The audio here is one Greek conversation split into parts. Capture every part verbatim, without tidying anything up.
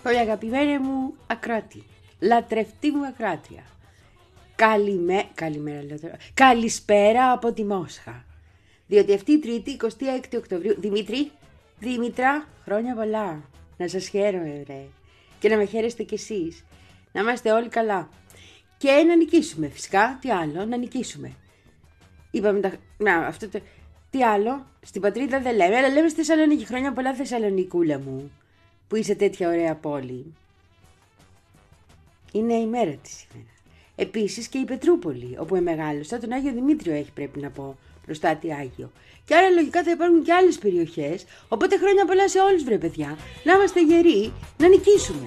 Πολύ αγαπημένη μου ακράτη, λατρευτή μου ακράτρια. Καλημέ... Καλημέρα, λέω τώρα. Καλησπέρα από τη Μόσχα. Διότι αυτή η Τρίτη, εικοστή έκτη Οκτωβρίου. Δημήτρη, Δήμητρα, χρόνια πολλά. Να σας χαίρομαι, ρε. Και να με χαίρεστε κι εσείς. Να είμαστε όλοι καλά. Και να νικήσουμε, φυσικά. Τι άλλο, να νικήσουμε. Είπαμε τα... Να, αυτό το... Τι άλλο, στην πατρίδα δεν λέμε, αλλά λέμε στη Θεσσαλονίκη. Χρόνια πολλά, Θεσσαλονικούλα μου, που είσαι τέτοια ωραία πόλη. Είναι η μέρα της σήμερα. Επίσης και η Πετρούπολη, όπου εμεγάλωσα, τον Άγιο Δημήτριο έχει, πρέπει να πω, προστάτη Άγιο. Και άρα λογικά θα υπάρχουν και άλλες περιοχές, οπότε χρόνια πολλά σε όλους, βρε παιδιά. Να είμαστε γεροί, να νικήσουμε.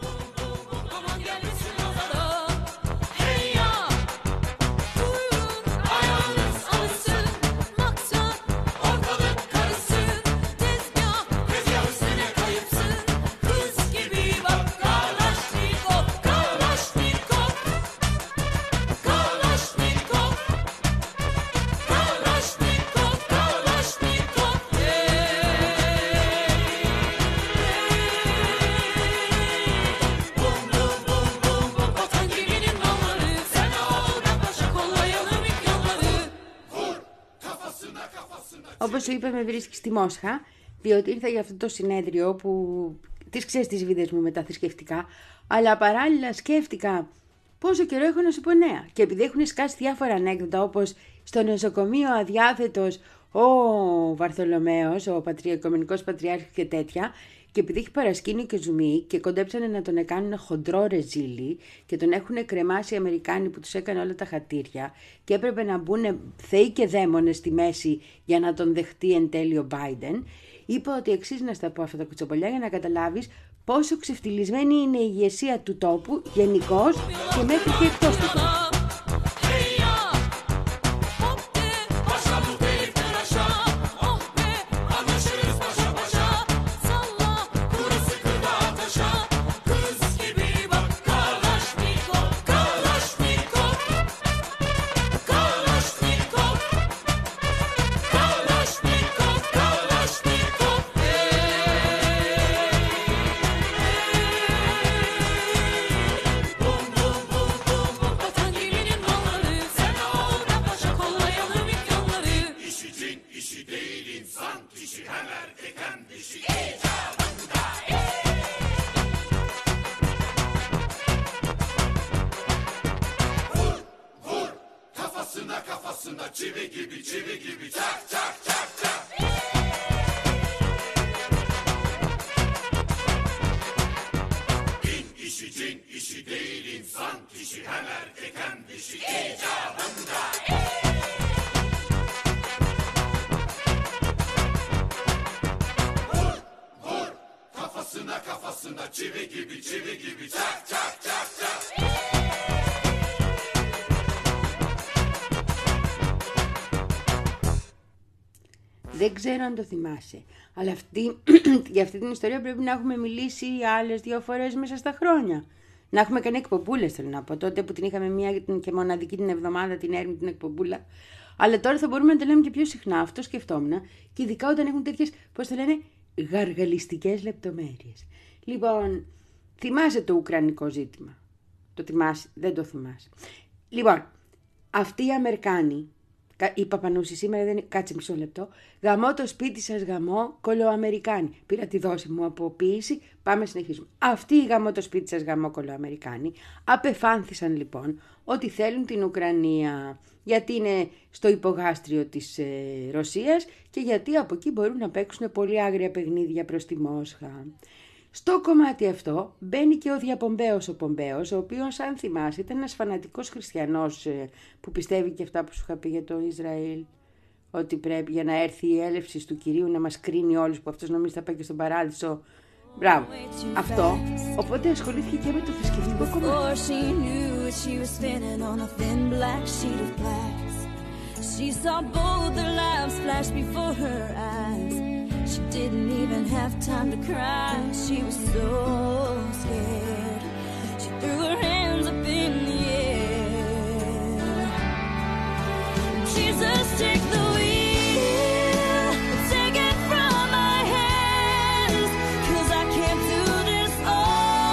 Όπως σου είπα, με βρίσκει στη Μόσχα, διότι ήρθα για αυτό το συνέδριο που τις ξέρεις τις βίδες μου με τα θρησκευτικά, αλλά παράλληλα σκέφτηκα πόσο καιρό έχω να σου πω νέα. Και επειδή έχουν σκάσει διάφορα ανέκδοτα, όπως στο νοσοκομείο αδιάθετος ο Βαρθολομαίος, ο πατριακομενικός πατριάρχης και τέτοια, και επειδή έχει παρασκήνιο και ζουμί και κοντέψανε να τον κάνουν χοντρό ρεζίλι και τον έχουν κρεμάσει οι Αμερικάνοι που τους έκανε όλα τα χατήρια και έπρεπε να μπουν θεοί και δαίμονες στη μέση για να τον δεχτεί εν τέλει ο Biden, είπα ότι αξίζει να στα πω αυτά τα κουτσοπολιά για να καταλάβεις πόσο ξεφτυλισμένη είναι η ηγεσία του τόπου γενικώς και μέχρι και εκτός του τόπου. Δεν ξέρω αν το θυμάσαι, αλλά αυτή, για αυτή την ιστορία πρέπει να έχουμε μιλήσει άλλες δύο φορές μέσα στα χρόνια. Να έχουμε κάνει εκπομπούλες, θέλω να πω, τότε που την είχαμε μία και μοναδική την εβδομάδα, την έρμη την εκπομπούλα. Αλλά τώρα θα μπορούμε να το λέμε και πιο συχνά, αυτό σκεφτόμουν, και ειδικά όταν έχουν τέτοιες, πώς το λένε, γαργαλιστικές λεπτομέρειες. Λοιπόν, θυμάσαι το ουκρανικό ζήτημα. Το θυμάσαι, δεν το θυμάσαι. Λοιπόν, αυτοί οι Αμερικάνοι, η Παπανούση σήμερα δεν είναι, κάτσε μισό λεπτό, γαμώ το σπίτι σας γαμώ κολοαμερικάνοι. Πήρα τη δόση μου από ποίηση, πάμε συνεχίζουμε. Αυτοί οι γαμώ το σπίτι σας γαμώ κολοαμερικάνοι απεφάνθησαν λοιπόν ότι θέλουν την Ουκρανία γιατί είναι στο υπογάστριο της ε, Ρωσίας και γιατί από εκεί μπορούν να παίξουν πολύ άγρια παιχνίδια προς τη Μόσχα. Στο κομμάτι αυτό μπαίνει και ο Διαπομπέος ο Πομπέος, ο οποίος, αν θυμάσαι, ήταν ένας φανατικός χριστιανός που πιστεύει και αυτά που σου είχα πει για το Ισραήλ, ότι πρέπει για να έρθει η έλευση του Κυρίου να μας κρίνει όλους, που αυτός νομίζει θα πάει και στον παράδεισο. Μπράβο, αυτό. Οπότε ασχολήθηκε και με το θρησκευτικό κομμάτι. She didn't even have time to cry. She was so scared. She threw her hands up in the air. Jesus, take the wheel. Take it from my hands. 'Cause I can't do this all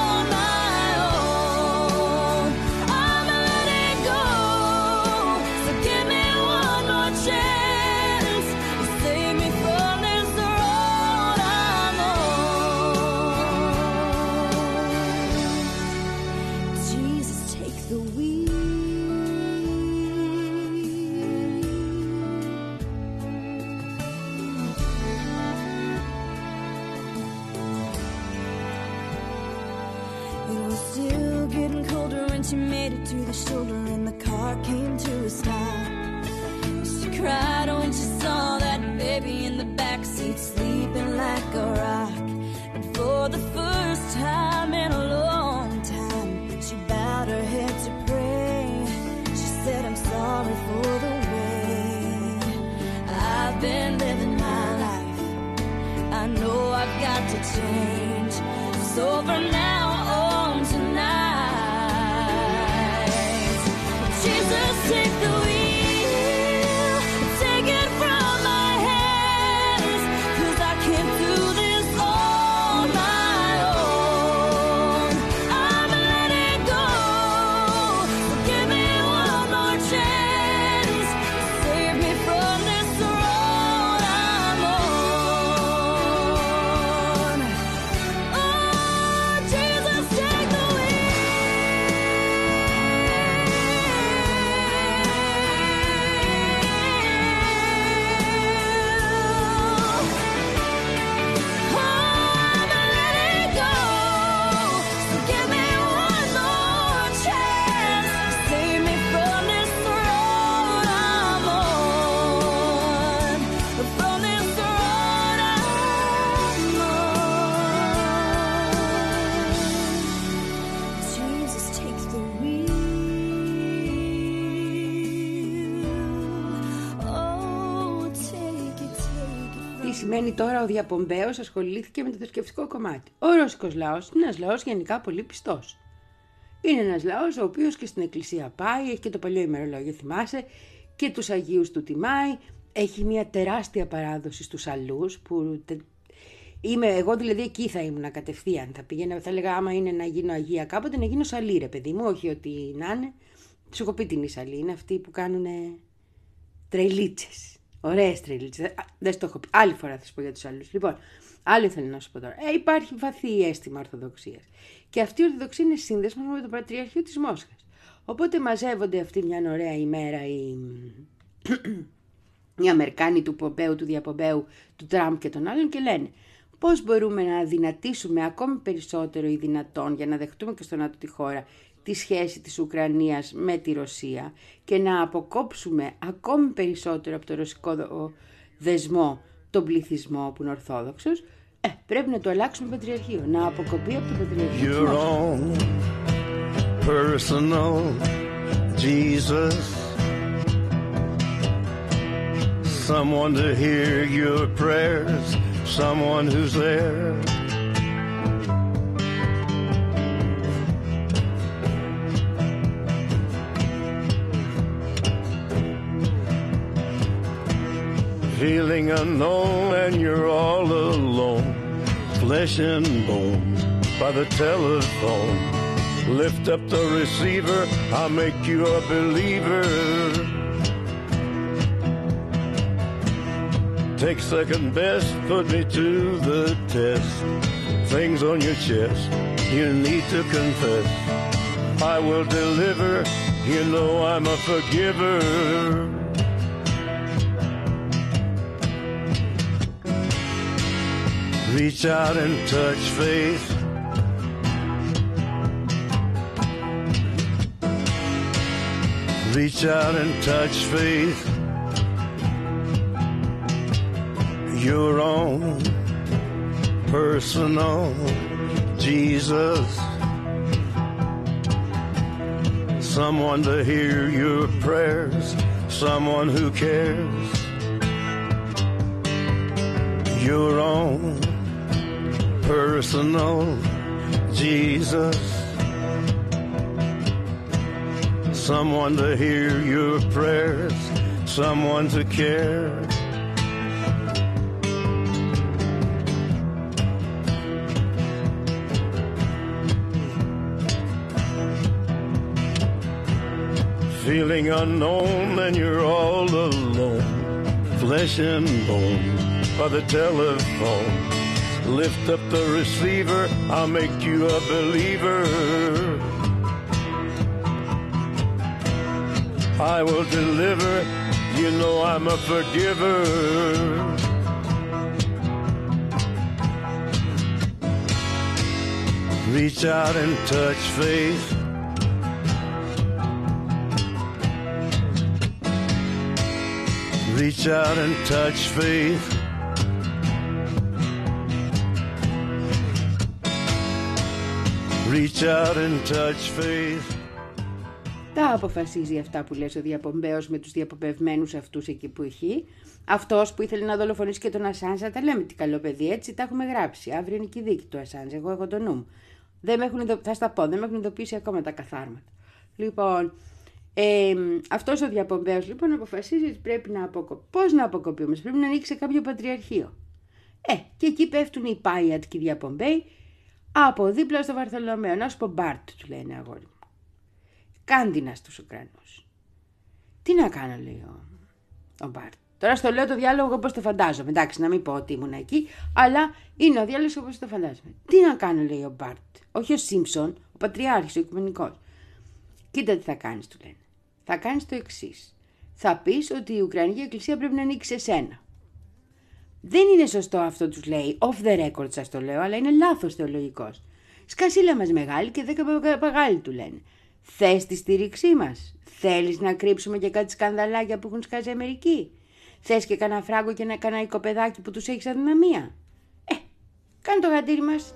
She made it to the shoulder and the car came to a stop. She cried when she saw that baby in the backseat sleeping like a rock. And for the first time in a long time, she bowed her head to pray. She said, I'm sorry for the way I've been living my life. I know I've got to change. So for now on tonight, Jesus, take the wheel, take it from my hands, 'cause I can't do this on my own. I'm letting go, so give me one more chance, save me from this road I'm on. Oh, Jesus, take the wheel. Σημαίνει τώρα ο Διαπομπέος ασχολήθηκε με το θρησκευτικό κομμάτι. Ο ρώσικος λαός είναι ένας λαός γενικά πολύ πιστός. Είναι ένας λαός ο οποίος και στην εκκλησία πάει, έχει και το παλιό ημερολόγιο, θυμάσαι, και τους Αγίους του τιμάει, έχει μια τεράστια παράδοση στους αλλούς που είμαι, εγώ δηλαδή εκεί θα ήμουν κατευθείαν, θα πήγαινα, θα έλεγα άμα είναι να γίνω Αγία κάποτε να γίνω Σαλή ρε παιδί μου, όχι ότι να είναι, σου έχω πει την Σαλή, είναι αυτοί που κάνουν τρελίτσες. Ωραίες τρελίτσες. Δεν στο έχω πει. Άλλη φορά θα σου πω για τους άλλους. Λοιπόν, άλλο θέλω να σου πω τώρα. Ε, υπάρχει βαθύ αίσθημα Ορθοδοξίας. Και αυτή η Ορθοδοξία είναι σύνδεσμος με το Πατριαρχείο της Μόσχας. Οπότε μαζεύονται αυτή μια ωραία ημέρα οι, οι Αμερικάνοι του Πομπέου, του Διαπομπέου, του Τραμπ και των άλλων και λένε πώς μπορούμε να δυνατήσουμε ακόμη περισσότερο ή δυνατόν για να δεχτούμε και στο ΝΑΤΟ τη χώρα τη σχέση της Ουκρανίας με τη Ρωσία και να αποκόψουμε ακόμη περισσότερο από το ρωσικό δεσμό τον πληθυσμό που είναι Ορθόδοξος, ε, πρέπει να το αλλάξουμε Πατριαρχείο, να αποκοπεί από το Πατριαρχείο. Your own personal Jesus, someone to hear your prayers, someone who's there. Feeling unknown and you're all alone, flesh and bone by the telephone. Lift up the receiver, I'll make you a believer. Take second best, put me to the test. Things on your chest, you need to confess. I will deliver, you know I'm a forgiver. Reach out and touch faith. Reach out and touch faith. Your own personal Jesus. Someone to hear your prayers. Someone who cares. Your own personal Jesus, someone to hear your prayers, someone to care. Feeling unknown and you're all alone, flesh and bone by the telephone. Lift up the receiver, I'll make you a believer. I will deliver. You know I'm a forgiver. Reach out and touch faith. Reach out and touch faith. Reach out and touch faith. Τα αποφασίζει αυτά που λες ο Διαπομπέος με τους διαπομπευμένους αυτούς εκεί που έχει. Αυτός που ήθελε να δολοφονήσει και τον Ασάνζ, τα λέμε τι καλό παιδί, έτσι τα έχουμε γράψει. Αύριο είναι και η δίκη του Ασάνζ, εγώ έχω το νου μου. Δεν με έχουν ειδο... Θα στα πω, δεν με έχουν ειδοποιήσει ακόμα τα καθάρματα. Λοιπόν, ε, αυτός ο Διαπομπέος λοιπόν αποφασίζει ότι πρέπει να αποκοπεί. Πώς να αποκοπεί όμως, πρέπει να ανοίξει σε κάποιο πατριαρχείο. Ε, και εκεί πέφτουν οι Πάιατ και οι Διαπομπέοι από δίπλα στο Βαρθολομαίο. Να σου πω Μπάρτ, του λένε αγόρι μου. Κάντινα στους Ουκρανούς. Τι να κάνω, λέει ο, ο Μπάρτ. Τώρα στο λέω το διάλογο όπως το φαντάζομαι. Εντάξει, να μην πω ότι ήμουν εκεί, αλλά είναι ο διάλογος όπως το φαντάζομαι. Τι να κάνω, λέει ο Μπάρτ. Όχι ο Σίμψον, ο πατριάρχης, ο οικουμενικός. Κοίτα τι θα κάνεις, του λένε. Θα κάνεις το εξής. Θα πεις ότι η Ουκρανική Εκκλησία πρέπει να ανοίξει σε σένα. Δεν είναι σωστό αυτό, τους λέει. Off the record σας το λέω, αλλά είναι λάθος θεολογικός. Σκασίλα μας μεγάλη και δέκα παπαγάλοι, του λένε. Θες τη στήριξή μας? Θέλεις να κρύψουμε και κάτι σκανδαλάκια που έχουν σκάσει Αμερική? Θες και κανένα φράγκο και ένα κανένα οικοπεδάκι που τους έχεις αδυναμία? Ε, κάνε το γατήρι μας.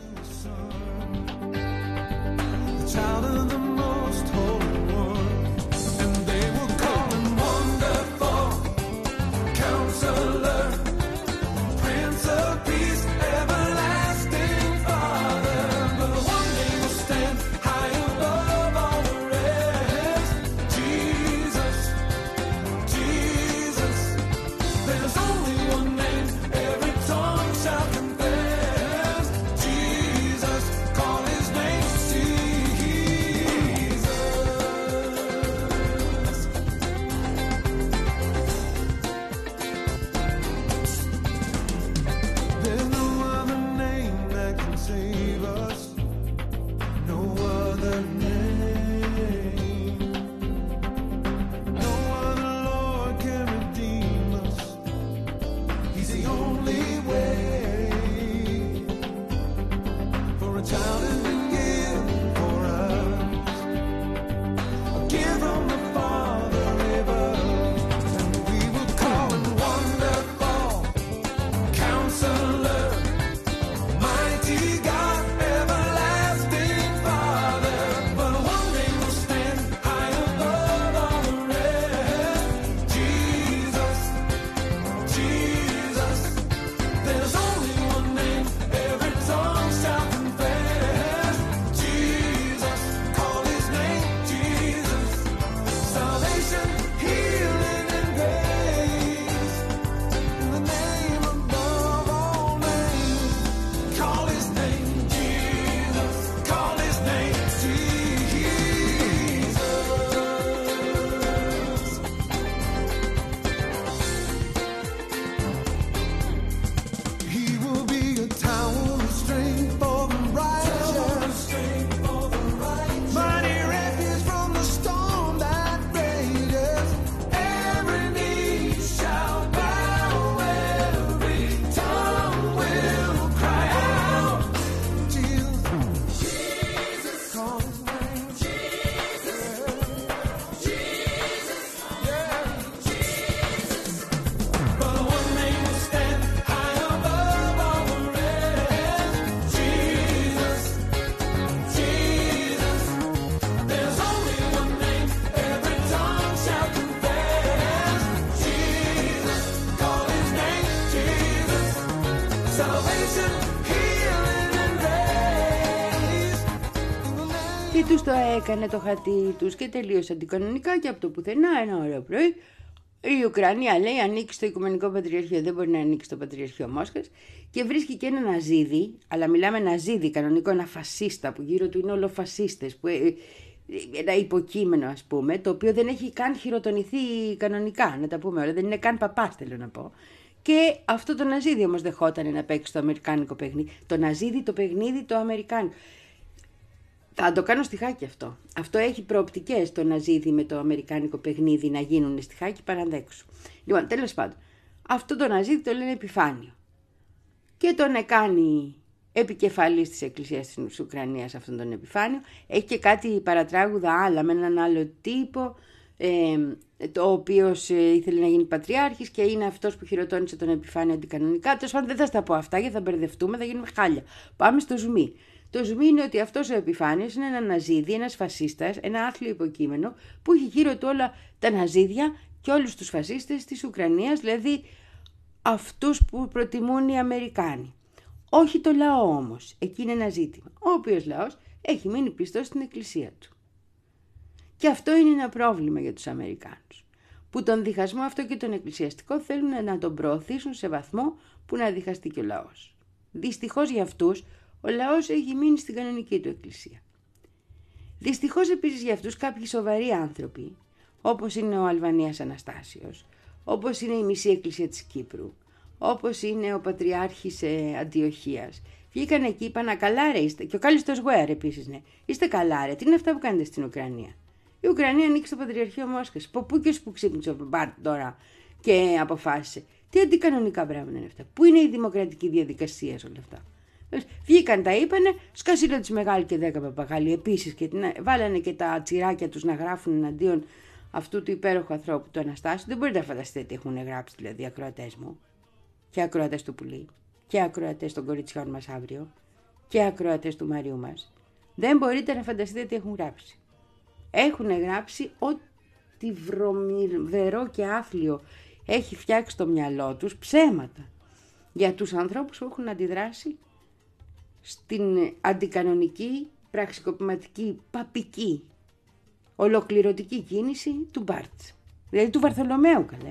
Και τους το έκανε το χατί τους και τελείωσαν κανονικά και από το πουθενά ένα ωραίο πρωί η Ουκρανία λέει ανοίξει το Οικουμενικό Πατριαρχείο, δεν μπορεί να ανοίξει το Πατριαρχείο Μόσχας και βρίσκει και ένα ναζίδι, αλλά μιλάμε ναζίδι κανονικό, ένα φασίστα που γύρω του είναι όλο φασίστες, που, ένα υποκείμενο ας πούμε, το οποίο δεν έχει καν χειροτονηθεί κανονικά, να τα πούμε όλα, δεν είναι καν παπάς θέλω να πω. Και αυτό το ναζίδι όμως δεχόταν να παίξει το αμερικάνικο παιχνίδι, το ναζίδι το παιχνίδι το αμερικάνικο. Θα το κάνω στη Χάκη αυτό. Αυτό έχει προοπτικές το να ζήσει με το αμερικάνικο παιχνίδι να γίνουν στη Χάκη παραντέξου. Λοιπόν, τέλος πάντων, αυτό το ναζίδι το λένε Επιφάνιο. Και τον κάνει επικεφαλής της Εκκλησίας της Ουκρανίας αυτόν τον Επιφάνιο. Έχει και κάτι παρατράγουδα άλλα με έναν άλλο τύπο, ε, το οποίος ε, ήθελε να γίνει πατριάρχης και είναι αυτός που χειροτώνησε τον Επιφάνιο αντικανονικά. Τέλος πάντων, δεν θα στα πω αυτά γιατί θα μπερδευτούμε, θα γίνουμε χάλια. Πάμε στο ζουμί. Το ζουμί είναι ότι αυτός ο Επιφάνιος είναι ένα ναζίδι, ένας φασίστας, ένα άθλιο υποκείμενο που έχει γύρω του όλα τα ναζίδια και όλους τους φασίστες της Ουκρανίας, δηλαδή αυτούς που προτιμούν οι Αμερικάνοι. Όχι το λαό όμως, εκεί είναι ένα ζήτημα. Ο οποίος λαός έχει μείνει πιστός στην εκκλησία του. Και αυτό είναι ένα πρόβλημα για τους Αμερικάνους, που τον διχασμό αυτό και τον εκκλησιαστικό θέλουν να τον προωθήσουν σε βαθμό που να διχαστεί και ο λαός. Δυστυχώς για αυτούς, ο λαός έχει μείνει στην κανονική του εκκλησία. Δυστυχώς επίσης για αυτούς κάποιοι σοβαροί άνθρωποι, όπως είναι ο Αλβανίας Αναστάσιος, όπως είναι η μισή εκκλησία της Κύπρου, όπως είναι ο Πατριάρχης ε, Αντιοχίας, βγήκαν εκεί, είπαν καλά ρε είστε, και ο Κάλιστος Γουέρ επίσης ναι, είστε καλά ρε, τι είναι αυτά που κάνετε στην Ουκρανία. Η Ουκρανία ανήκει στο Πατριαρχείο Μόσχας, από πού και που ξύπνησε ο Μπάρτ τώρα και αποφάσισε. Τι αντικανονικά πράγματα είναι αυτά, πού είναι η δημοκρατική διαδικασία σε όλα αυτά. Βγήκαν, τα είπανε, σκασίλο της Μεγάλη και δέκα παπαγάλοι επίσης και βάλανε και τα τσιράκια τους να γράφουν εναντίον αυτού του υπέροχου ανθρώπου του Αναστάσιου. Δεν μπορείτε να φανταστείτε τι έχουν γράψει δηλαδή οι ακροατές μου και ακροατές του Πουλή και ακροατές των κοριτσιών μας αύριο και ακροατές του Μαριού μας. Δεν μπορείτε να φανταστείτε τι έχουν γράψει. Έχουν γράψει ό,τι βρωμιβερό και άθλιο έχει φτιάξει το μυαλό τους, ψέματα για τους ανθρώπους που έχουν αντιδράσει στην αντικανονική, πραξικοπηματική, παπική, ολοκληρωτική κίνηση του Μπάρτ. Δηλαδή του Βαρθολομαίου καλέ.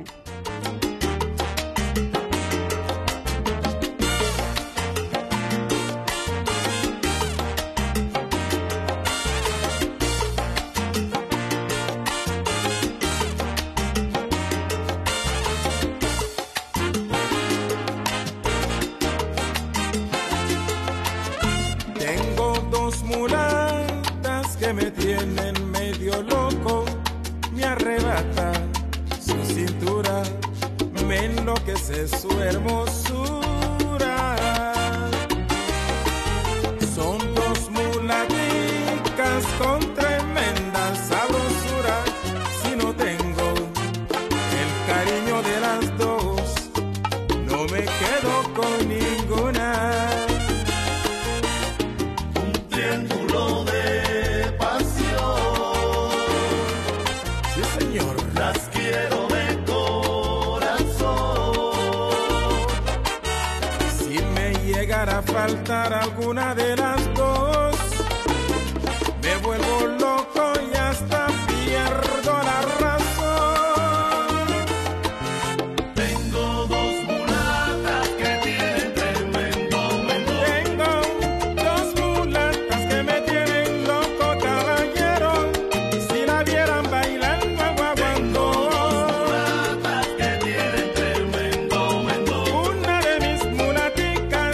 Me tienen medio loco, me arrebata su cintura, me enloquece su hermosura. Son dos mulaticas con tremendas sabrosuras. Si no tengo el cariño de las dos, no me quedo con ninguna. Un triángulo de a faltar alguna de las dos, me vuelvo loco y hasta pierdo la razón. Tengo dos mulatas que tienen tremendo mentón. Tengo dos mulatas que me tienen loco, caballero. Si la vieran bailando aguaguando. Dos mulatas que tienen tremendo mentón. Una de mis mulaticas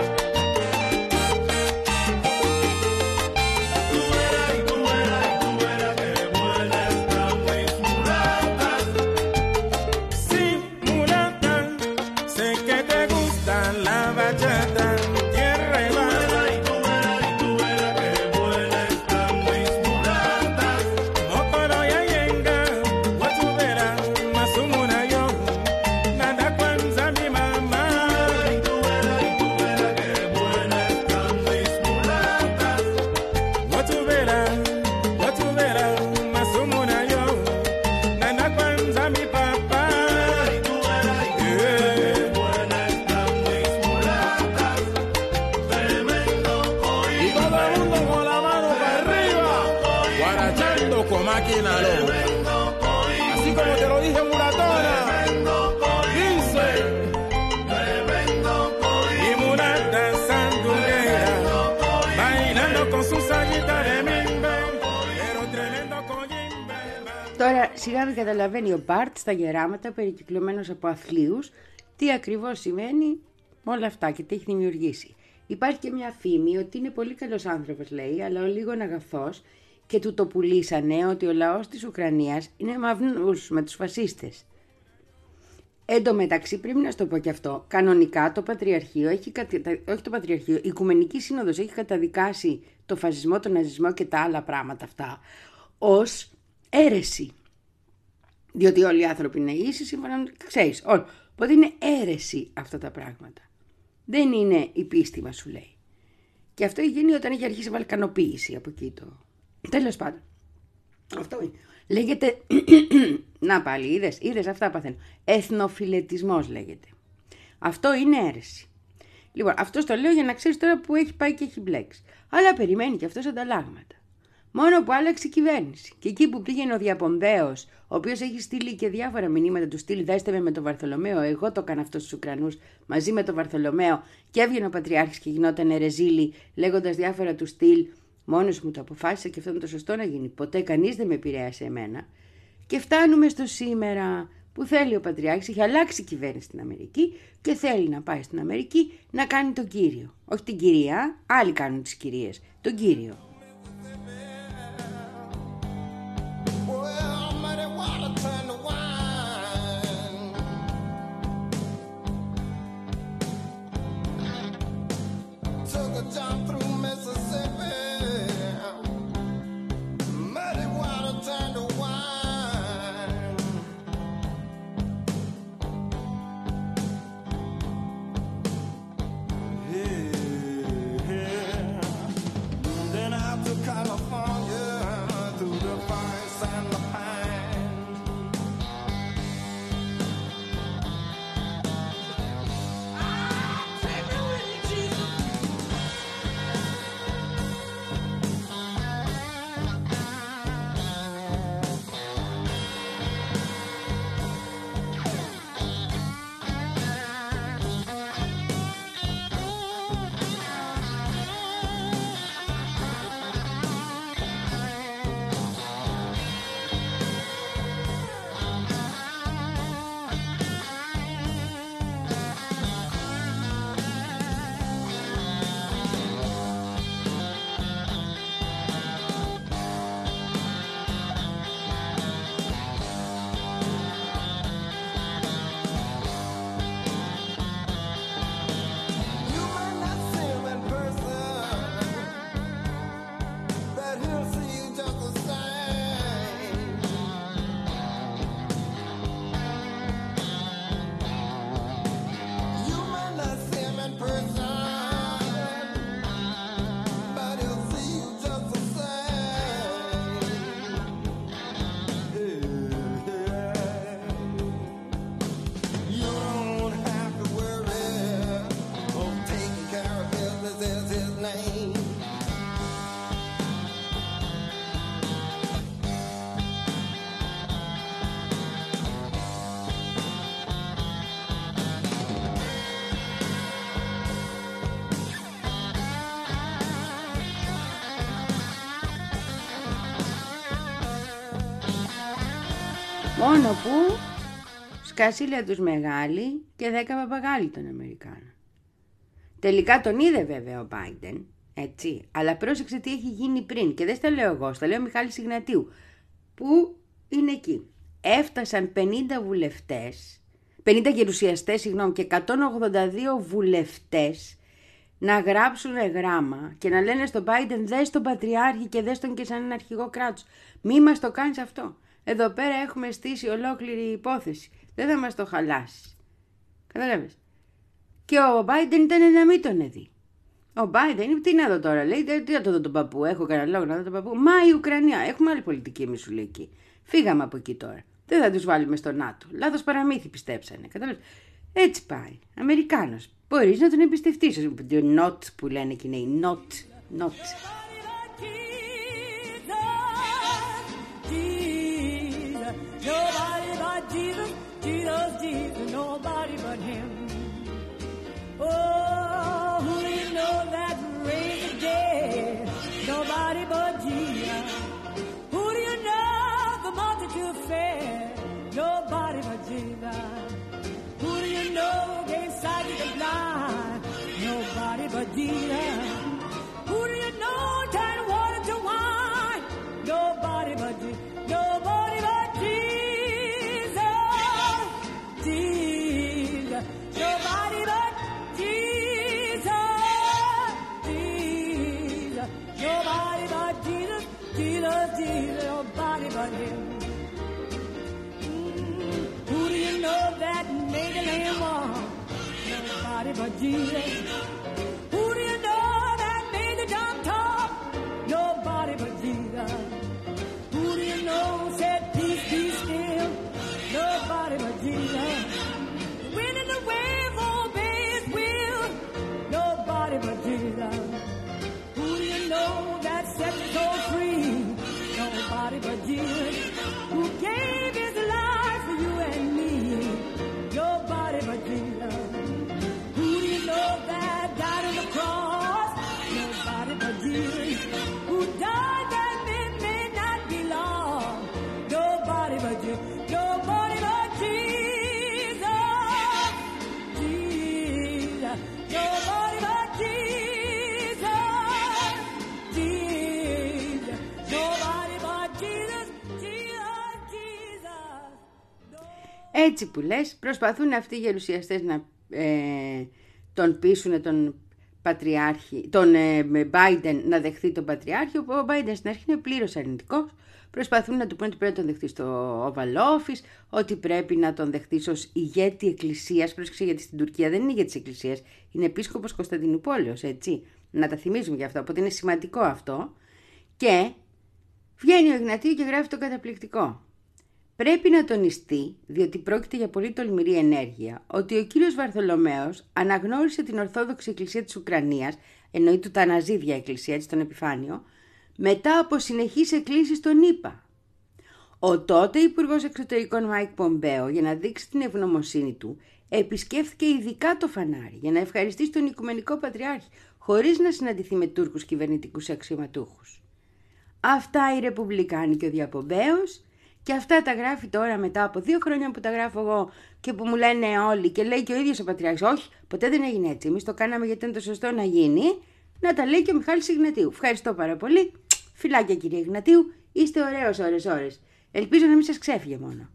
tú eras, tú eras, tú eras. dije mulatona. Dice, y mulata sandunguera, bailando con su sayita de mimbe, pero tremendo coyimbe. Τώρα σιγά μην καταλαβαίνει ο Μπάρτ στα γεράματα, περικυκλωμένος από αθλίους, τι ακριβώς σημαίνει όλα αυτά και τι έχει δημιουργήσει. Υπάρχει και μια φήμη ότι είναι πολύ καλός άνθρωπος, λέει, αλλά ο λίγον αγαθός, και του το πουλήσανε ότι ο λαός της Ουκρανίας είναι μαυνούς με τους φασίστες. Εν τω μεταξύ, πρέπει να σου το πω και αυτό, κανονικά το Πατριαρχείο, έχει, όχι το Πατριαρχείο, η Οικουμενική Σύνοδος έχει καταδικάσει το φασισμό, τον ναζισμό και τα άλλα πράγματα αυτά ως αίρεση. Διότι όλοι οι άνθρωποι είναι ίσοι, σύμφωνα, ξέρεις, όλοι. Οπότε είναι αίρεση αυτά τα πράγματα. Δεν είναι η πίστη μας, σου λέει. Και αυτό έχει γίνει όταν έχει αρχίσει η βαλκανοποίηση από εκεί το. Τέλος πάντων. Αυτό είναι. Λέγεται. Να πάλι, είδες, είδες αυτά παθαίνω. Εθνοφιλετισμός λέγεται. Αυτό είναι αίρεση. Λοιπόν, αυτό το λέω για να ξέρεις τώρα που έχει πάει και έχει μπλέξει. Αλλά περιμένει και αυτός ανταλλάγματα. Μόνο που άλλαξε η κυβέρνηση. Και εκεί που πήγαινε ο Διαπομπέος, ο οποίος έχει στείλει και διάφορα μηνύματα του στυλ, δέστε με με τον Βαρθολομαίο, εγώ το έκανα αυτό στους Ουκρανούς, μαζί με τον Βαρθολομαίο, και έβγαινε ο Πατριάρχης και γινόταν ερεζίλη, λέγοντας διάφορα του στυλ, μόνος μου το αποφάσισα και αυτό είναι το σωστό να γίνει. Ποτέ κανείς δεν με επηρέασε εμένα. Και φτάνουμε στο σήμερα που θέλει ο Πατριάρχης, έχει αλλάξει η κυβέρνηση στην Αμερική και θέλει να πάει στην Αμερική να κάνει τον κύριο. Όχι την κυρία, άλλοι κάνουν τις κυρίες, τον κύριο. Μόνο που σκασίλια τους μεγάλοι και δέκα παπαγάλοι των Αμερικάνων. Τελικά τον είδε βέβαια ο Μπάιντεν, έτσι, αλλά πρόσεξε τι έχει γίνει πριν. Και δεν στα λέω εγώ, στα λέω ο Μιχάλης Ιγνατίου, που είναι εκεί. Έφτασαν πενήντα βουλευτές, πενήντα γερουσιαστές, συγγνώμη, και εκατόν ογδόντα δύο βουλευτές να γράψουν γράμμα και να λένε στον Μπάιντεν, δες τον Πατριάρχη και δες τον και σαν ένα αρχηγό κράτους. Μη μας το κάνεις αυτό. Εδώ πέρα έχουμε στήσει ολόκληρη υπόθεση. Δεν θα μας το χαλάσεις. Καταλάβες. Και ο Μπάιντεν ήταν να μην τον δει. Ο Μπάιντεν, τι να δω τώρα, λέει, τι να το δω τον παππού, έχω κανένα λόγο να δω τον παππού. Μα η Ουκρανία, έχουμε άλλη πολιτική εμείς, σου λέει εκεί. Φύγαμε από εκεί τώρα. Δεν θα τους βάλουμε στο ΝΑΤΟ. Λάθος παραμύθι πιστέψανε. Κατάλαβες. Έτσι πάει. Αμερικάνος. Μπορείς να τον εμπιστευτείς. Το not που λένε και είναι not. Not. Nobody but Jesus. Who do you know gave sight to the blind? Nobody but Jesus. Who do you know turned water to wine? Nobody but Jesus. Nobody but Jesus. Jesus. Nobody but Jesus. Jesus. Nobody but Jesus. Jesus, Jesus. Nobody but Him. Mm. Who do you know that made the lamb walk? Nobody but Jesus. Who do you know that made the dumb talk? Nobody but Jesus. Who do you know said peace be still? Nobody but Jesus. When in the wave obey His will? Nobody but Jesus. Who do you know that set the soul free? Nobody but Jesus. Who gave His life for you and me? Nobody but Jesus. Who do you know that died on the cross? Nobody but Jesus. Who died that men may not be lost? Nobody but Jesus. Nobody but Jesus. Jesus. Nobody but Jesus. Jesus. Nobody but Jesus. Jesus. Jesus. Έτσι που λες, προσπαθούν αυτοί οι γερουσιαστές να ε, τον πείσουν τον Πατριάρχη, τον ε, Biden να δεχθεί τον Πατριάρχη. Ο Biden στην αρχή είναι πλήρως αρνητικός. Προσπαθούν να του πούνε ότι πρέπει να τον δεχτεί στο Oval Office, ότι πρέπει να τον δεχτεί ως ηγέτη εκκλησίας. Πρόσεξε, γιατί στην Τουρκία δεν είναι ηγέτης εκκλησίας, είναι επίσκοπος Κωνσταντινουπόλεως, έτσι. Να τα θυμίζουμε γι' αυτό, οπότε είναι σημαντικό αυτό. Και βγαίνει ο Ιγνατίου και γράφει το καταπληκτικό. Πρέπει να τονιστεί, διότι πρόκειται για πολύ τολμηρή ενέργεια, ότι ο κύριος Βαρθολομαίος αναγνώρισε την Ορθόδοξη Εκκλησία της Ουκρανίας, εννοεί του τα Ναζίδια Εκκλησία, έτσι, τον Επιφάνιο, μετά από συνεχείς εκκλήσεις των ΗΠΑ. Ο τότε Υπουργός Εξωτερικών Μάικ Πομπέο, για να δείξει την ευγνωμοσύνη του, επισκέφθηκε ειδικά το φανάρι για να ευχαριστήσει τον Οικουμενικό Πατριάρχη, χωρίς να συναντηθεί με Τούρκους κυβερνητικούς αξιωματούχους. Αυτά οι Ρεπουμπλικάνοι και ο Διαπομπέος. Και αυτά τα γράφει τώρα μετά από δύο χρόνια που τα γράφω εγώ και που μου λένε όλοι, και λέει και ο ίδιος ο Πατριάρχης, όχι, ποτέ δεν έγινε έτσι. Εμείς το κάναμε γιατί είναι το σωστό να γίνει. Να τα λέει και ο Μιχάλης Ιγνατίου. Ευχαριστώ πάρα πολύ. Φιλάκια κύριε Ιγνατίου. Είστε ωραίος ώρες ώρες. Ελπίζω να μην σας ξέφυγε μόνο.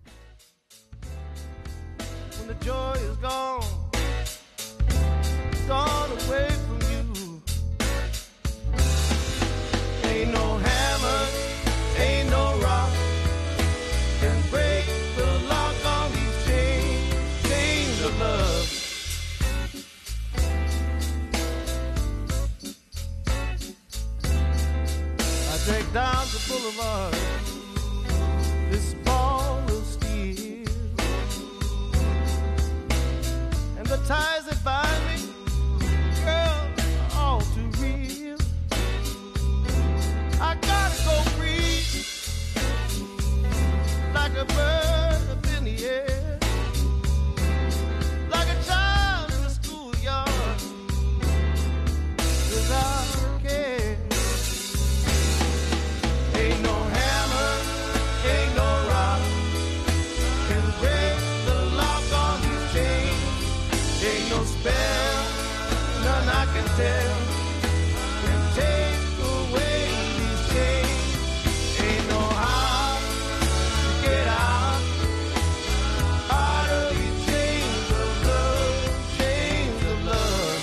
Take down the boulevard, this ball of steel, and the ties that bind me, girl, are all too real. I gotta go free, like a bird up in the air, like a child in the schoolyard, without care. Ain't no hammer, ain't no rock can break the lock on these chains. Ain't no spell, none I can tell can take away these chains. Ain't no how to get out, out of these chains of love, chains of love.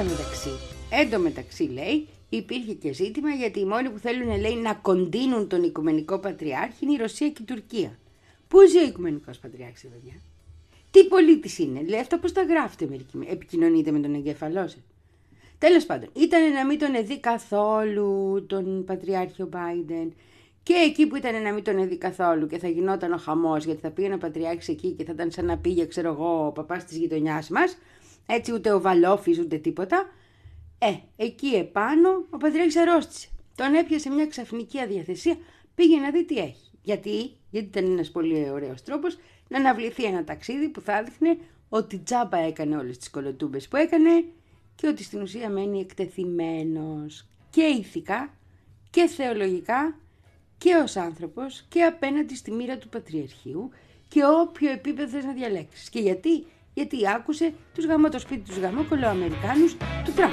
μεταξύ, εν τω μεταξύ λέει, υπήρχε και ζήτημα γιατί οι μόνοι που θέλουν, λέει, να κοντίνουν τον Οικουμενικό Πατριάρχη είναι η Ρωσία και η Τουρκία. Πού ζει ο Οικουμενικός Πατριάρχης, παιδιά? Τι πολίτης είναι? Λέει, αυτό πώς τα γράφετε μερικοί? Επικοινωνείτε με τον εγκέφαλό σας? Τέλος πάντων, ήταν να μην τον εδεί καθόλου τον Πατριάρχη ο Biden. Και εκεί που ήταν να μην τον έδει καθόλου και θα γινόταν ο χαμός, γιατί θα πήγαινε ο Πατριάρχης εκεί και θα ήταν σαν να πήγε, ξέρω εγώ, ο παπάς της γειτονιάς μας, έτσι ούτε ο Βαλόφης ούτε τίποτα. Ε, εκεί επάνω ο Πατριάρχης αρρώστησε. Τον έπιασε μια ξαφνική αδιαθεσία, πήγε να δει τι έχει. Γιατί, γιατί ήταν ένας πολύ ωραίος τρόπος να αναβληθεί ένα ταξίδι που θα έδειχνε ότι τζάμπα έκανε όλες τις κολοτούμπες που έκανε και ότι στην ουσία μένει εκτεθειμένος και ηθικά και θεολογικά και ως άνθρωπος και απέναντι στη μοίρα του Πατριαρχείου και όποιο επίπεδο θες να διαλέξεις. Και γιατί? Γιατί άκουσε τους γαμώ το σπίτι τους γαμώ κολοαμερικάνους του Τραμπ.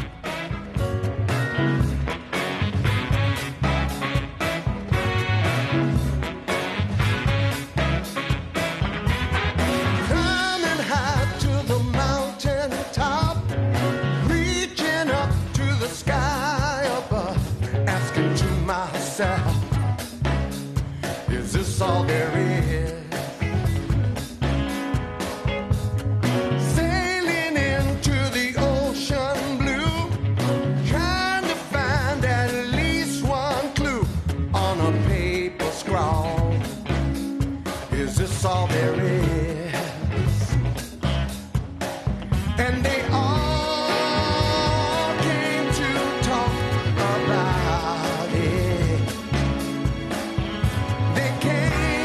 All there is, sailing into the ocean blue, trying to find at least one clue on a paper scrawl. Is this all there is? And they all came to talk about it. They came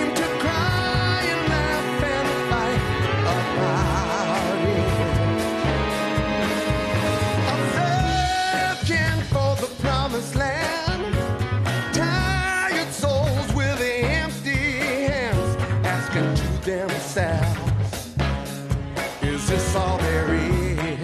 themselves. Is this all there is?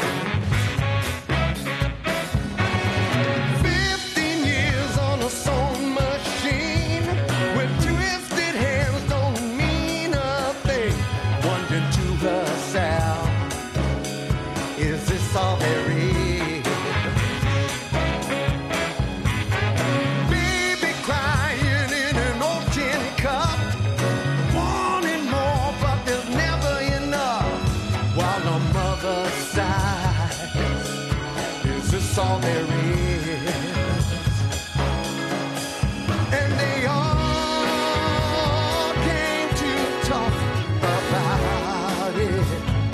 Fifteen years on a sewing machine with twisted hands don't mean a thing. Wondering to herself, is this all there is? Baby crying in an old tin cup, all there is. And they all came to talk about it.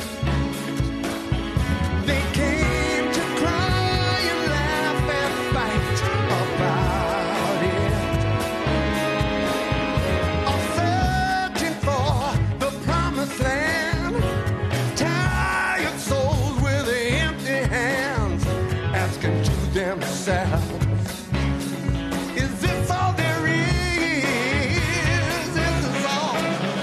They came to cry and laugh and fight about it. All searching for the promised land, tired souls with empty hands, asking to themselves, is this all there is? Is this all?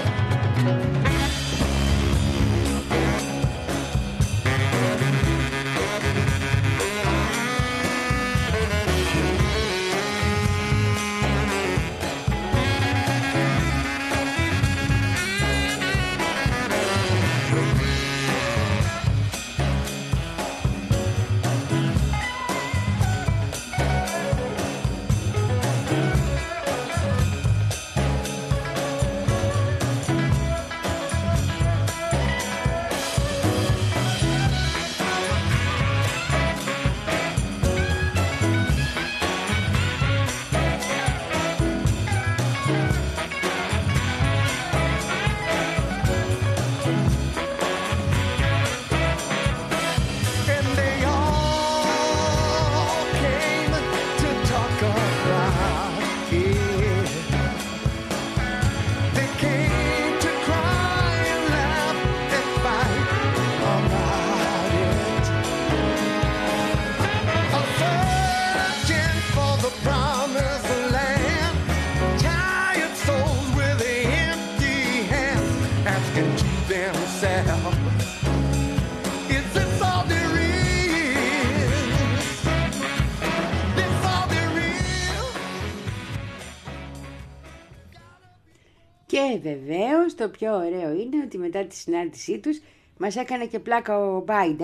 Και βεβαίως το πιο ωραίο είναι ότι μετά τη συνάντησή τους μας έκανε και πλάκα ο Biden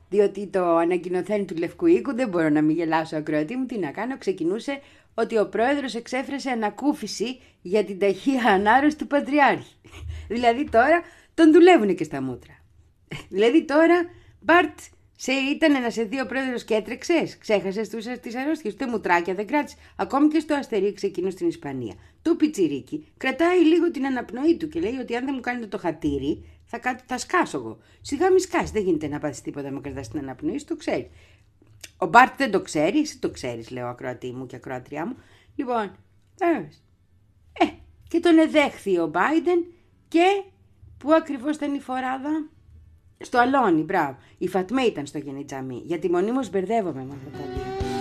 διότι το ανακοινωθέν του Λευκού Οίκου, δεν μπορώ να μην γελάσω ακροατή μου, τι να κάνω, ξεκινούσε ότι ο πρόεδρος εξέφρασε ανακούφιση για την ταχεία ανάρρωση του Πατριάρχη. Δηλαδή τώρα τον δουλεύουν και στα μούτρα. Δηλαδή τώρα, Μπαρτ, σε ήταν να σε δει ο πρόεδρος και έτρεξες, ξέχασες τους τις αρρώστιες, ούτε μουτράκια δεν κράτησε. Ακόμη και στο Αστερίξ εκείνο στην Ισπανία. Το πιτσιρίκι κρατάει λίγο την αναπνοή του και λέει ότι αν δεν μου κάνετε το χατήρι, θα, κα... θα σκάσω εγώ. Σιγά μη σκάσει, δεν γίνεται να πάθεις τίποτα με κρατάς την αναπνοή σου, το ξέρει. Ο Μπαρτ δεν το ξέρει, εσύ το ξέρεις, λέω ακροατή μου και ακροατριά μου. Λοιπόν, ε, και τον εδέχθη ο Μπάιντεν και πού ακριβώς ήταν η φοράδα? Στο αλόνι, μπράβο. Η Φατμέ ήταν στο γενιτζαμί, γιατί μονίμως μπερδεύομαι με αυτά τα δύο.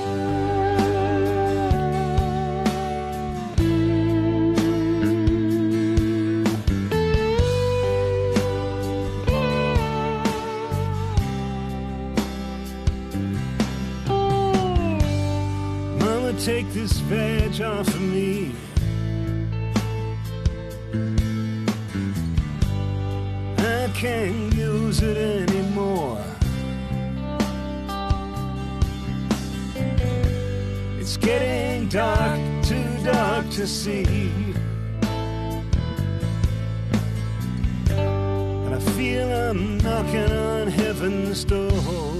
Mama, take this badge off of me. I can't use it anymore. It's getting dark, too dark to see. And I feel I'm knocking on heaven's door.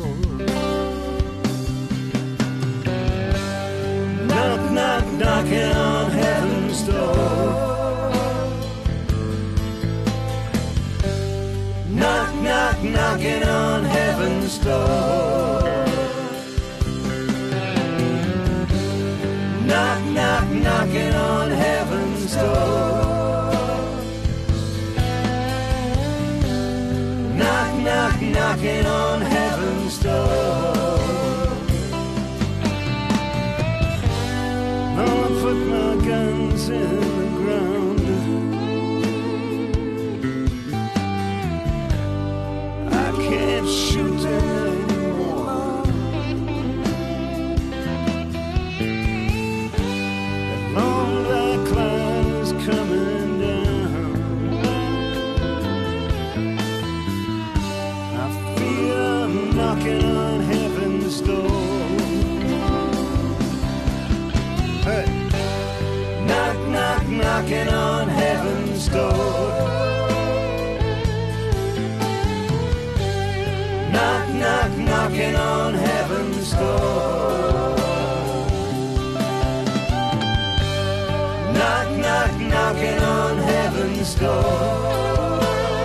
Knock, knock, knocking on heaven's door. Knock, knock, knocking on heaven's door. Knock, knock, knocking on heaven's door. Knock, knock, knocking on heaven's door. I'll put my guns in the ground. Can't shoot them anymore. That long black cloud is coming down. I feel I'm knocking on heaven's door. Hey, knock, knock, knocking on heaven's door. Knock, knock, knocking on heaven's door. Knock, knock, knocking on heaven's door.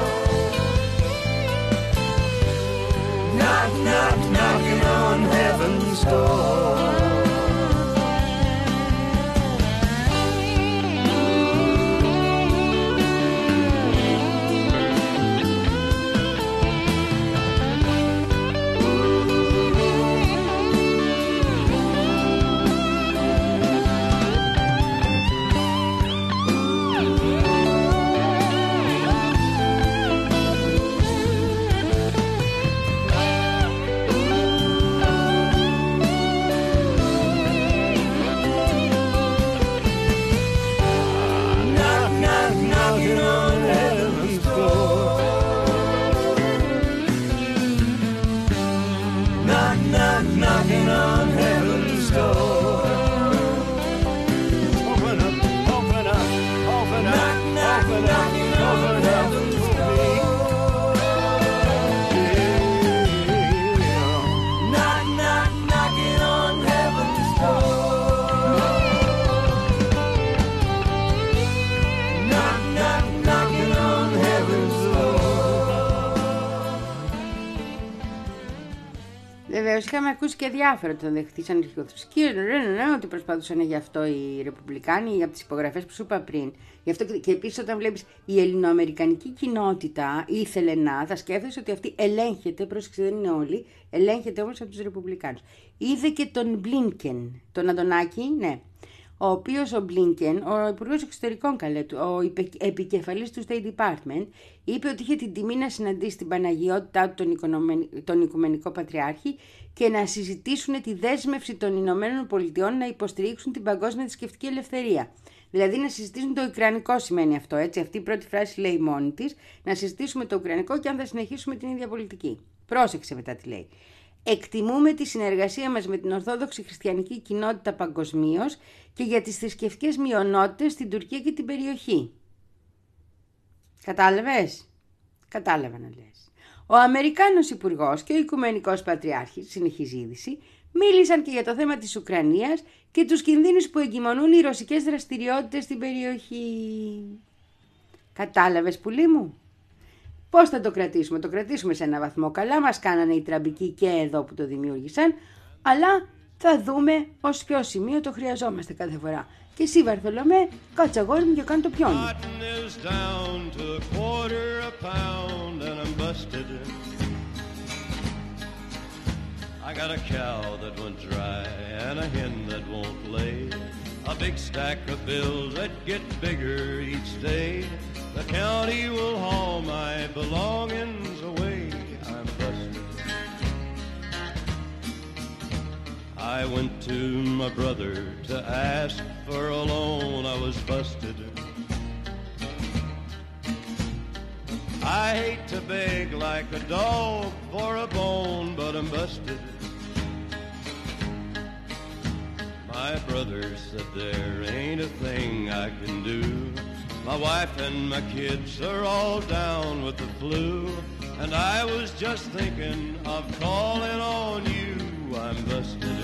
Knock, knock, knocking on heaven's door. Βεβαίως είχαμε ακούσει και διάφορα ότι τον δεχτήσαν αρχικοθρησκείες, ότι προσπαθούσαν γι' αυτό οι Ρεπουμπλικάνοι, από τις υπογραφές που σου είπα πριν. Γι' αυτό και επίσης όταν βλέπεις η ελληνοαμερικανική κοινότητα ήθελε να, θα σκέφτεσαι ότι αυτή ελέγχεται, πρόσεξε δεν είναι όλοι, ελέγχεται όμως από τους Ρεπουμπλικάνους. Είδε και τον Μπλίνκεν, τον Αντωνάκη, ναι, ο οποίος ο Μπλίνκεν, ο Υπουργός Εξωτερικών καλέ του, ο επικεφαλής του State Department, είπε ότι είχε την τιμή να συναντήσει την Παναγιώτητά του τον, τον Οικουμενικό Πατριάρχη και να συζητήσουν τη δέσμευση των Ηνωμένων Πολιτειών να υποστηρίξουν την παγκόσμια θρησκευτική ελευθερία. Δηλαδή να συζητήσουν το Ουκρανικό σημαίνει αυτό, έτσι. Αυτή η πρώτη φράση λέει μόνη της, να συζητήσουμε το Ουκρανικό και αν θα συνεχίσουμε την ίδια πολιτική. Πρόσεξε μετά τι λέει. Εκτιμούμε τη συνεργασία μας με την Ορθόδοξη Χριστιανική Κοινότητα παγκοσμίως και για τις θρησκευτικές μειονότητες στην Τουρκία και την περιοχή. Κατάλαβες? Κατάλαβα να λες. Ο Αμερικάνος Υπουργός και ο Οικουμενικός Πατριάρχης, συνεχίζει η είδηση, μίλησαν και για το θέμα της Ουκρανίας και τους κινδύνους που εγκυμονούν οι ρωσικές δραστηριότητες στην περιοχή. Κατάλαβες, πουλί μου? Πώς θα το κρατήσουμε? Το κρατήσουμε σε ένα βαθμό. Καλά μας κάνανε οι τραμπικοί και εδώ που το δημιούργησαν, αλλά θα δούμε ως ποιο σημείο το χρειαζόμαστε κάθε φορά. Και εσύ, Βαρθολομέ, κάτσε αγόρι μου και κάνε το πιόνι. I got a cow that went dry and a hen that won't lay. A big stack of bills that get bigger each day. The county will haul my belongings away. I'm busted. I went to my brother to ask for a loan. I was busted. I hate to beg like a dog for a bone, but I'm busted. My brother said there ain't a thing I can do. My wife and my kids are all down with the flu, and I was just thinking of calling on you. I'm busted.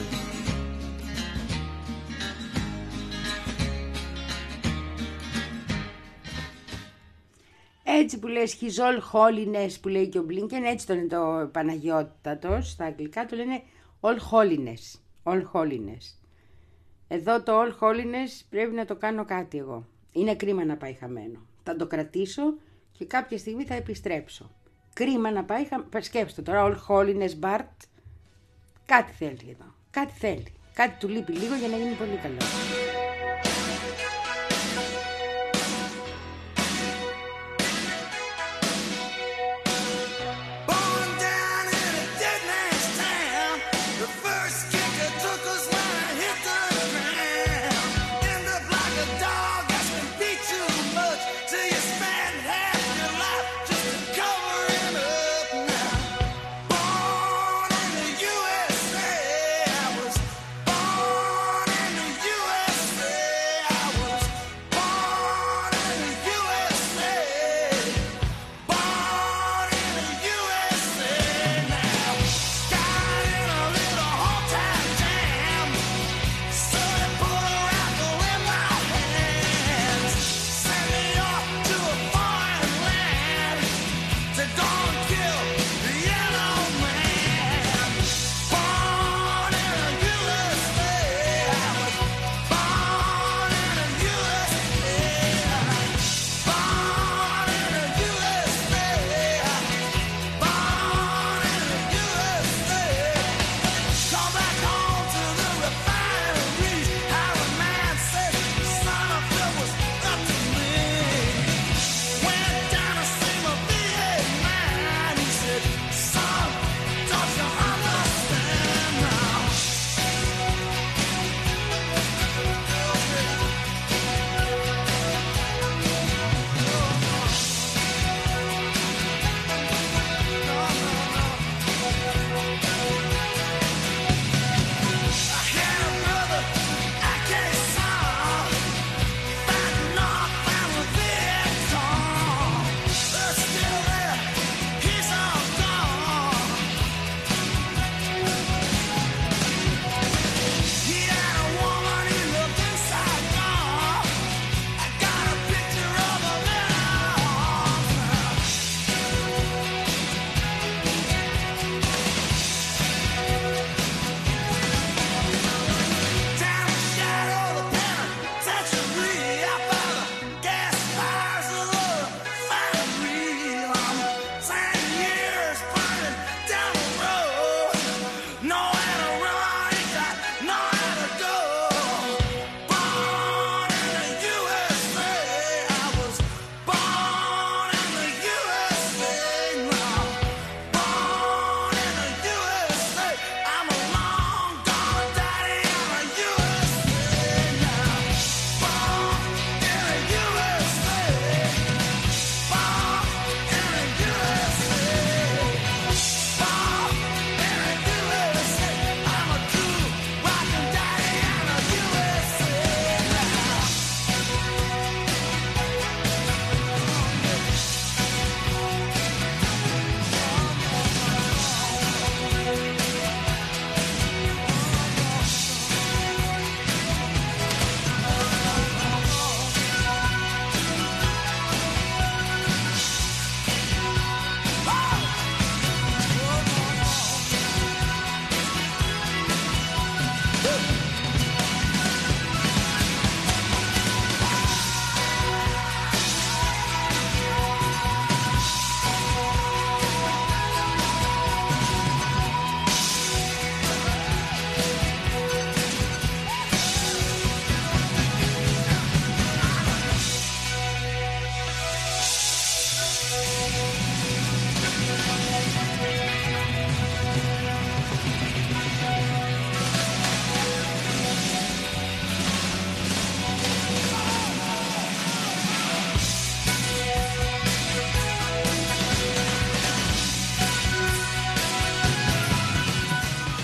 Έτσι που λες his all holiness που λέει και ο Μπλίνκεν, έτσι το είναι το Παναγιώτατος, στα αγγλικά το λένε all holiness, all holiness. Εδώ το all holiness πρέπει να το κάνω κάτι εγώ. Είναι κρίμα να πάει χαμένο. Θα το κρατήσω και κάποια στιγμή θα επιστρέψω. Κρίμα να πάει χαμένο. Σκέψτε τώρα, all holiness Bart. Κάτι θέλει εδώ. Κάτι θέλει. Κάτι του λείπει λίγο για να γίνει πολύ καλό. U S A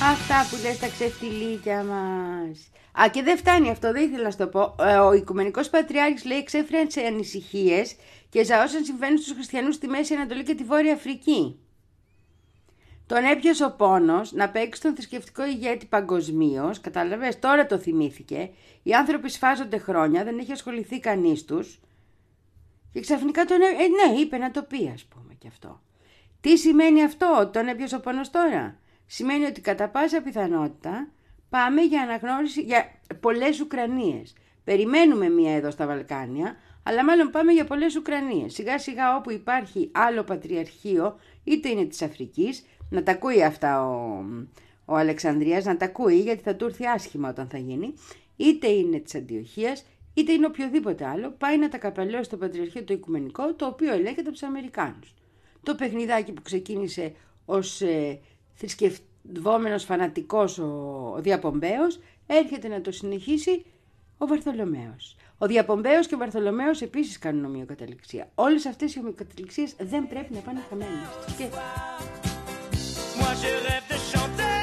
Αυτά που λες τα ξεφτιλίκια μας. Α, και δεν φτάνει αυτό, δεν ήθελα να σου το πω. Ο Οικουμενικός Πατριάρχης λέει εξέφρασε ανησυχίες και για όσα συμβαίνουν στους χριστιανούς στη Μέση Ανατολή και τη Βόρεια Αφρική. Τον έπιασε ο πόνος να παίξει τον θρησκευτικό ηγέτη παγκοσμίως. Κατάλαβες, τώρα το θυμήθηκε. Οι άνθρωποι σφάζονται χρόνια, δεν έχει ασχοληθεί κανείς τους. Και ξαφνικά τον έπιασε. Ε, ναι, είπε να το πει, ας πούμε, και αυτό. Τι σημαίνει αυτό, τον έπιασε ο πόνος τώρα? Σημαίνει ότι κατά πάσα πιθανότητα πάμε για αναγνώριση για πολλές Ουκρανίες. Περιμένουμε μία εδώ στα Βαλκάνια, αλλά μάλλον πάμε για πολλές Ουκρανίες. Σιγά σιγά όπου υπάρχει άλλο πατριαρχείο, είτε είναι της Αφρικής, να τα ακούει αυτά ο, ο Αλεξανδρίας, να τα ακούει γιατί θα του έρθει άσχημα όταν θα γίνει, είτε είναι της Αντιοχίας, είτε είναι οποιοδήποτε άλλο, πάει να τα καπελώσει στο πατριαρχείο το Οικουμενικό, το οποίο ελέγχεται από τους Αμερικάνους. Το παιχνιδάκι που ξεκίνησε ως ε, θρησκευόμενος φανατικός ο, ο Διαπομπέος, έρχεται να το συνεχίσει ο Βαρθολομαίος. Ο Διαπομπέος και ο Βαρθολομαίος επίσης κάνουν ομοιοκαταληξία. Όλες αυτές οι ομοιοκαταληξίες δεν πρέπει να πάνε χαμένες. Και... Moi je rêve de chanter.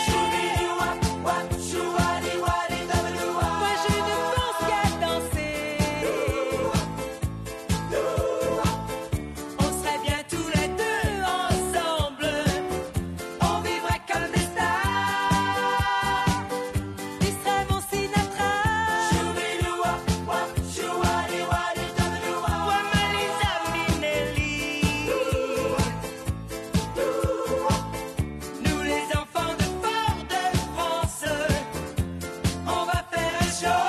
Moi je ne pense qu'à danser. On serait bien tous les deux ensemble. On vivrait comme des stars. Tu serais mon Sinatra. Moi ma Lisa Minnelli. Nous les enfants de Fort-de-France, on va faire un show,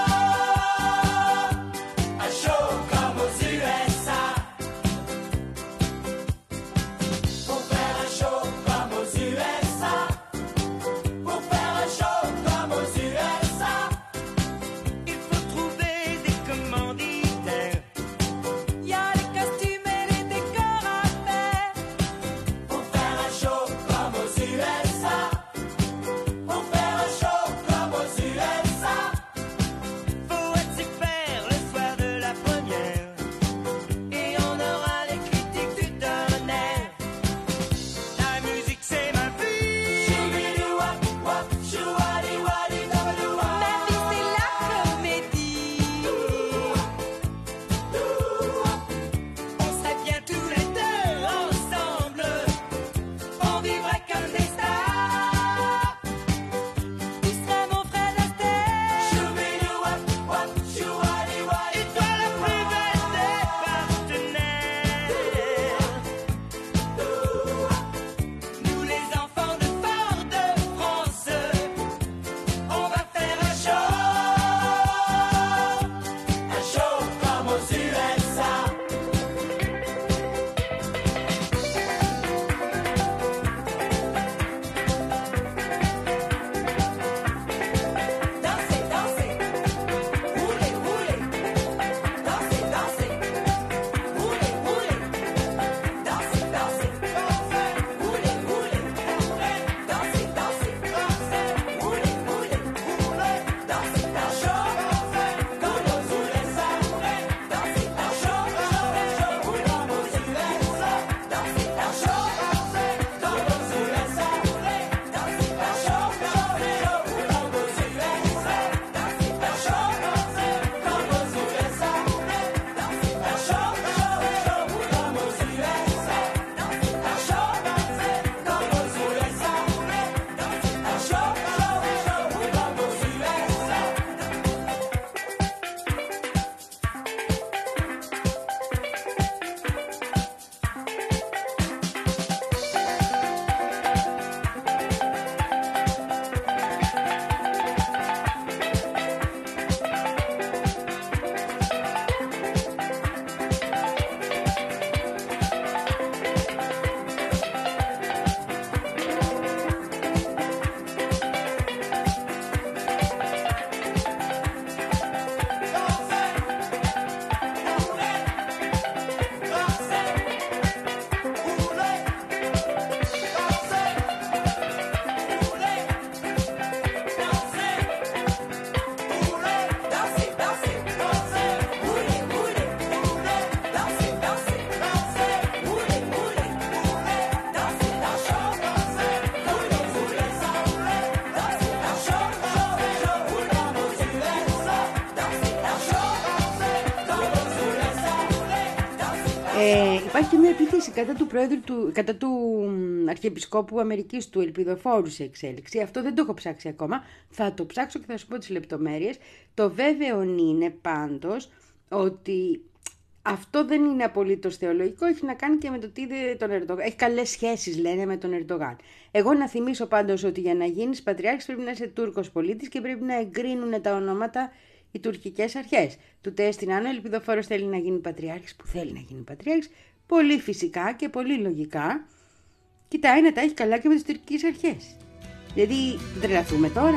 un show comme aux U S A. Pour faire un show comme aux U S A. Pour faire un show comme aux U S A. Il faut trouver des commanditaires. Y a les costumes et les décors à faire. Pour faire un show comme aux U S A. Pour faire un show comme aux U S A. Faut être super le soir de la première. Et on aura les critiques du tonnerre. La musique c'est ma vie. Ma vie c'est la comédie. On serait bien tous les deux ensemble. On vivrait comme des stars. Tu serais mon frère Astaire. Et toi la plus belle des partenaires. Nous les enfants de Fort-de-France, on va faire un show, un show comme aux U S A. υπάρχει και μια επίθεση κατά του πρόεδρου του, κατά του Αρχιεπισκόπου Αμερικής, του Ελπιδοφόρου, σε εξέλιξη. Αυτό δεν το έχω ψάξει ακόμα. Θα το ψάξω και θα σου πω τις λεπτομέρειες. Το βέβαιο είναι πάντως ότι αυτό δεν είναι απολύτως θεολογικό, έχει να κάνει και με το τι είδε τον Ερντογάν. Έχει καλές σχέσεις, λένε, με τον Ερντογάν. Εγώ να θυμίσω πάντως ότι για να γίνεις πατριάρχης πρέπει να είσαι Τούρκος πολίτης και πρέπει να εγκρίνουν τα ονόματα οι τουρκικές αρχές. Του τέστην αν ο Ελπιδοφόρος θέλει να γίνει πατριάρχης, που θέλει να γίνει πατριάρχης, πολύ φυσικά και πολύ λογικά κοιτάει να τα έχει καλά και με τις τουρκικές αρχές. Δηλαδή, τρελαθούμε τώρα.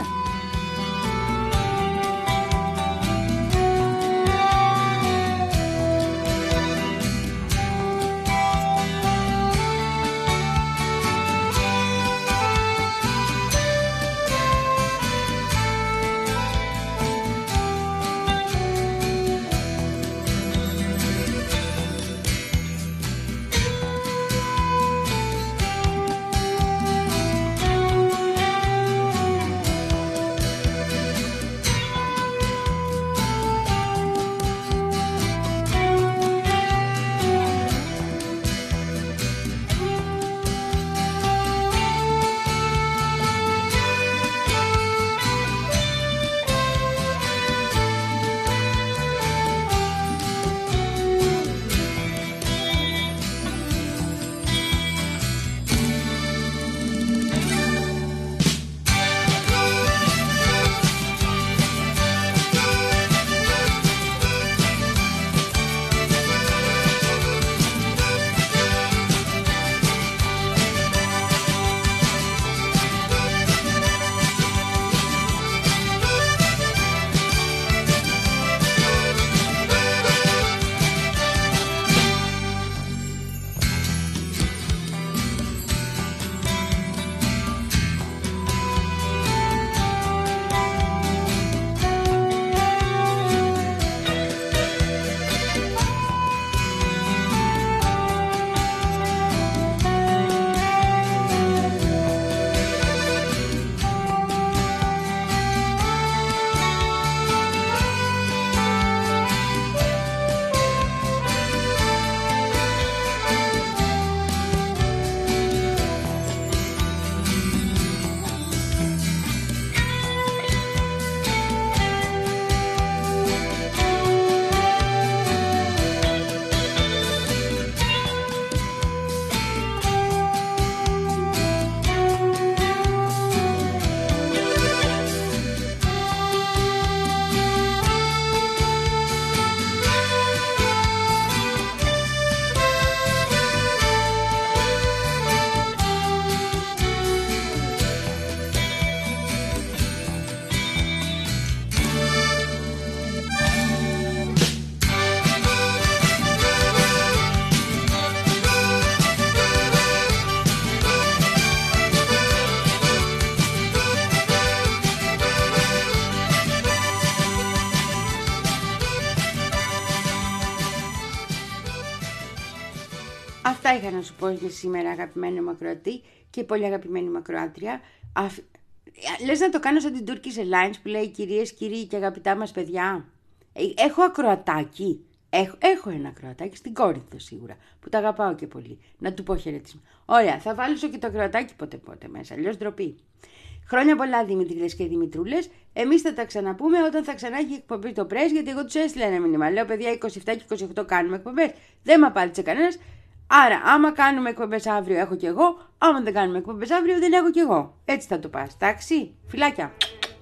Αυτά είχα να σου πω για σήμερα, αγαπημένη μου ακροατή και πολύ αγαπημένη μου ακροάτρια. Αφ... Λες να το κάνω σαν την Turkish Airlines που λέει κυρίες, κύριοι και αγαπητά μας παιδιά. Έχω ακροατάκι. Έχω, έχω ένα ακροατάκι στην Κόρινθο σίγουρα, που τα αγαπάω και πολύ. Να του πω χαιρετισμό. Ωραία, θα βάλω και το ακροατάκι ποτέ πότε μέσα, αλλιώς ντροπή. Χρόνια πολλά Δημητρίδες και Δημητρούλες. Εμείς θα τα ξαναπούμε όταν θα ξανά έχει εκπομπή το Press, γιατί εγώ τους έστειλα ένα μήνυμα. Λέω παιδιά, είκοσι επτά και είκοσι οκτώ κάνουμε εκπομπές. Δεν με απάντησε κανένας. Άρα, άμα κάνουμε εκπομπές αύριο, έχω κι εγώ. Άμα δεν κάνουμε εκπομπές αύριο, δεν έχω κι εγώ. Έτσι θα το πας. Εντάξει, φιλάκια.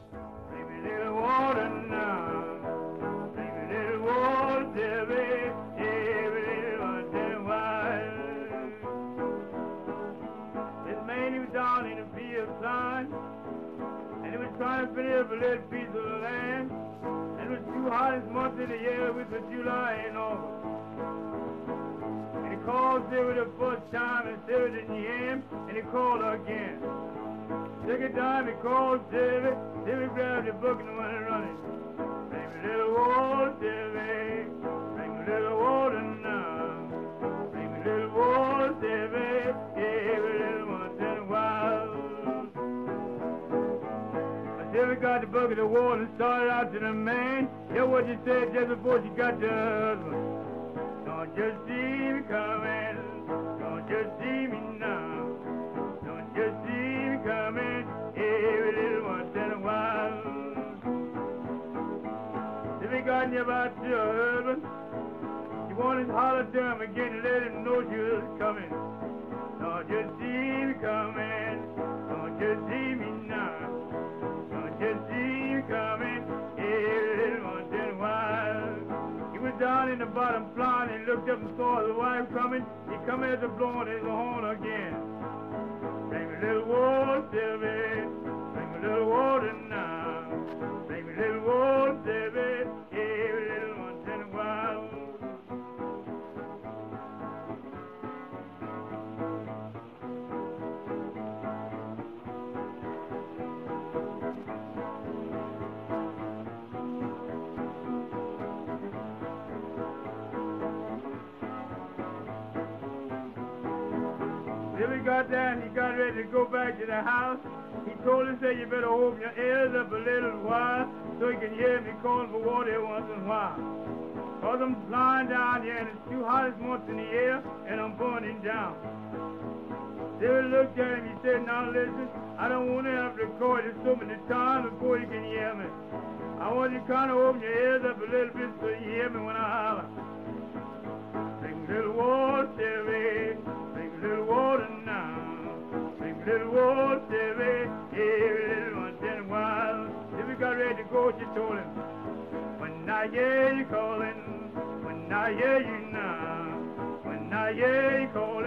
Trying to finish a little piece of land, and it was two hottest months in the year, which was July and August. And he called Silver the first time, and Silver didn't hear him, and he called again. Second time he called Silver, Silver grabbed the book and went running. Bring me a little water, Silver, bring me a little water now. Bring me a little water, Silver, yeah, a little once in a while. Silver got the bucket of water and started out to the man. Hear what you said just before she got to her husband. Don't Don't you see me coming? Don't you see me now? Don't you see me coming? Every little once in a while. If he got you about your husband, you want to holler to him again and let him know you're coming. Don't you see me coming? Don't you see me now? Don't you see me coming? Every little once in a while. He was down in the bottom flying and looked up and saw his wife coming. He come as a blowing his horn again. Bring me a little water, Sylvie. Bring me a little water now. Bring me a little water, Sylvie. Every little once in a while. Till he got there and he got ready to go back to the house, he told us that you better open your ears up a little while so you can hear me calling for water once in a while. Cause I'm flying down here and it's too hot as once in the air and I'm burning down. David looked at him, he said, now listen, I don't want to have to record you so many times before you can hear me. I want you to kind of open your ears up a little bit so you hear me when I holler. Bring a little water, Sylvie. Bring a little water now. Bring a little water, Sylvie. Every little once in a while. If we got ready to go, she told him, when I hear you calling, when I hear you now, when I hear you calling.